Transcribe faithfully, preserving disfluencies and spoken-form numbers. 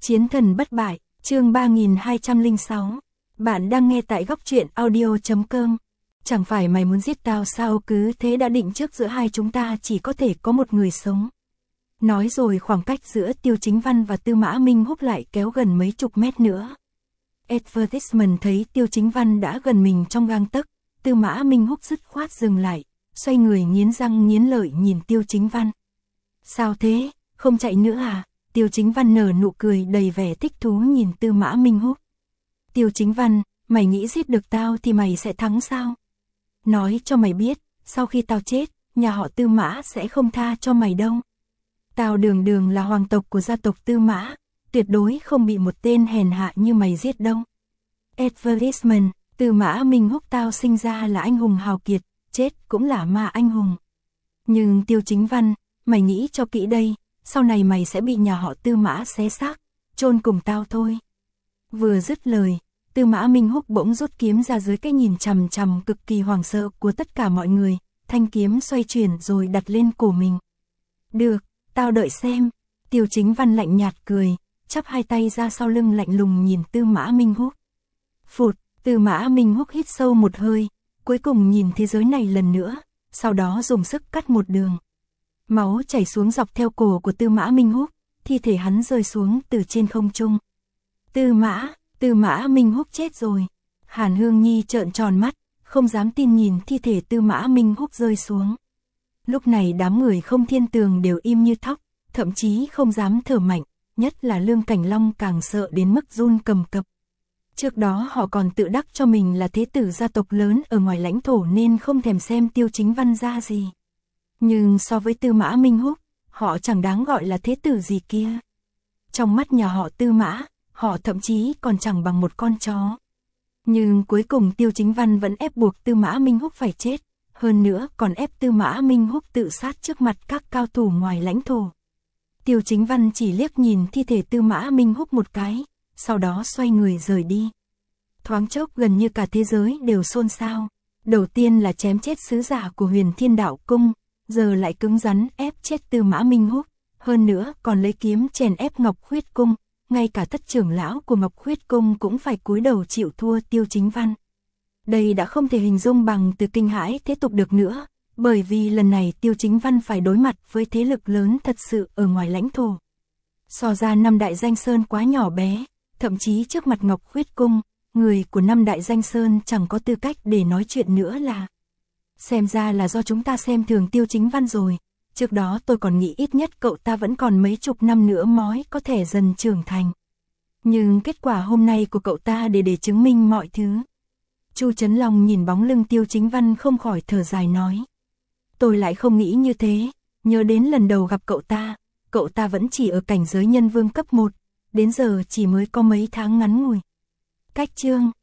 Chiến thần bất bại, chương ba nghìn hai trăm lẻ sáu. Bạn đang nghe tại góc truyện audio chấm com. Chẳng phải mày muốn giết tao sao, cứ thế đã định trước giữa hai chúng ta chỉ có thể có một người sống. Nói rồi khoảng cách giữa Tiêu Chính Văn và Tư Mã Minh Húc lại kéo gần mấy chục mét nữa. Advertisement thấy Tiêu Chính Văn đã gần mình trong gang tấc, Tư Mã Minh Húc dứt khoát dừng lại, xoay người nghiến răng nghiến lợi nhìn Tiêu Chính Văn. Sao thế, không chạy nữa à? Tiêu Chính Văn nở nụ cười đầy vẻ thích thú nhìn Tư Mã Minh Húc. Tiêu Chính Văn, mày nghĩ giết được tao thì mày sẽ thắng sao? Nói cho mày biết, sau khi tao chết, nhà họ Tư Mã sẽ không tha cho mày đâu. Tao đường đường là hoàng tộc của gia tộc Tư Mã, tuyệt đối không bị một tên hèn hạ như mày giết đâu. Advertisement, Tư Mã Minh Húc tao sinh ra là anh hùng hào kiệt, chết cũng là ma anh hùng. Nhưng Tiêu Chính Văn, mày nghĩ cho kỹ đây, sau này mày sẽ bị nhà họ Tư Mã xé xác, chôn cùng tao thôi. Vừa dứt lời, Tư Mã Minh Húc bỗng rút kiếm ra dưới cái nhìn chằm chằm cực kỳ hoảng sợ của tất cả mọi người, thanh kiếm xoay chuyển rồi đặt lên cổ mình. Được, tao đợi xem. Tiêu Chính Văn lạnh nhạt cười, chắp hai tay ra sau lưng lạnh lùng nhìn Tư Mã Minh Húc. Phụt, Tư Mã Minh Húc hít sâu một hơi, cuối cùng nhìn thế giới này lần nữa, sau đó dùng sức cắt một đường. Máu chảy xuống dọc theo cổ của Tư Mã Minh Húc, thi thể hắn rơi xuống từ trên không trung. Tư Mã, Tư Mã Minh Húc chết rồi. Hàn Hương Nhi trợn tròn mắt, không dám tin nhìn thi thể Tư Mã Minh Húc rơi xuống. Lúc này đám người Không Thiên Tường đều im như thóc, thậm chí không dám thở mạnh, nhất là Lương Cảnh Long càng sợ đến mức run cầm cập. Trước đó họ còn tự đắc cho mình là thế tử gia tộc lớn ở ngoài lãnh thổ nên không thèm xem Tiêu Chính Văn ra gì. Nhưng so với Tư Mã Minh Húc, họ chẳng đáng gọi là thế tử gì kia. Trong mắt nhà họ Tư Mã, họ thậm chí còn chẳng bằng một con chó. Nhưng cuối cùng Tiêu Chính Văn vẫn ép buộc Tư Mã Minh Húc phải chết, hơn nữa còn ép Tư Mã Minh Húc tự sát trước mặt các cao thủ ngoài lãnh thổ. Tiêu Chính Văn chỉ liếc nhìn thi thể Tư Mã Minh Húc một cái, sau đó xoay người rời đi. Thoáng chốc gần như cả thế giới đều xôn xao. Đầu tiên là chém chết sứ giả của Huyền Thiên Đạo Cung, giờ lại cứng rắn ép chết Tư Mã Minh Húc, hơn nữa còn lấy kiếm chèn ép Ngọc Khuyết Cung, ngay cả thất trưởng lão của Ngọc Khuyết Cung cũng phải cúi đầu chịu thua Tiêu Chính Văn. Đây đã không thể hình dung bằng từ kinh hãi thế tục được nữa, bởi vì lần này Tiêu Chính Văn phải đối mặt với thế lực lớn thật sự ở ngoài lãnh thổ. So ra năm đại danh sơn quá nhỏ bé, thậm chí trước mặt Ngọc Khuyết Cung, người của năm đại danh sơn chẳng có tư cách để nói chuyện nữa là. Xem ra là do chúng ta xem thường Tiêu Chính Văn rồi, trước đó tôi còn nghĩ ít nhất cậu ta vẫn còn mấy chục năm nữa mới có thể dần trưởng thành. Nhưng kết quả hôm nay của cậu ta để để chứng minh mọi thứ. Chu Trấn Long nhìn bóng lưng Tiêu Chính Văn không khỏi thở dài nói. Tôi lại không nghĩ như thế, nhớ đến lần đầu gặp cậu ta, cậu ta vẫn chỉ ở cảnh giới nhân vương cấp một, đến giờ chỉ mới có mấy tháng ngắn ngủi. Cách chương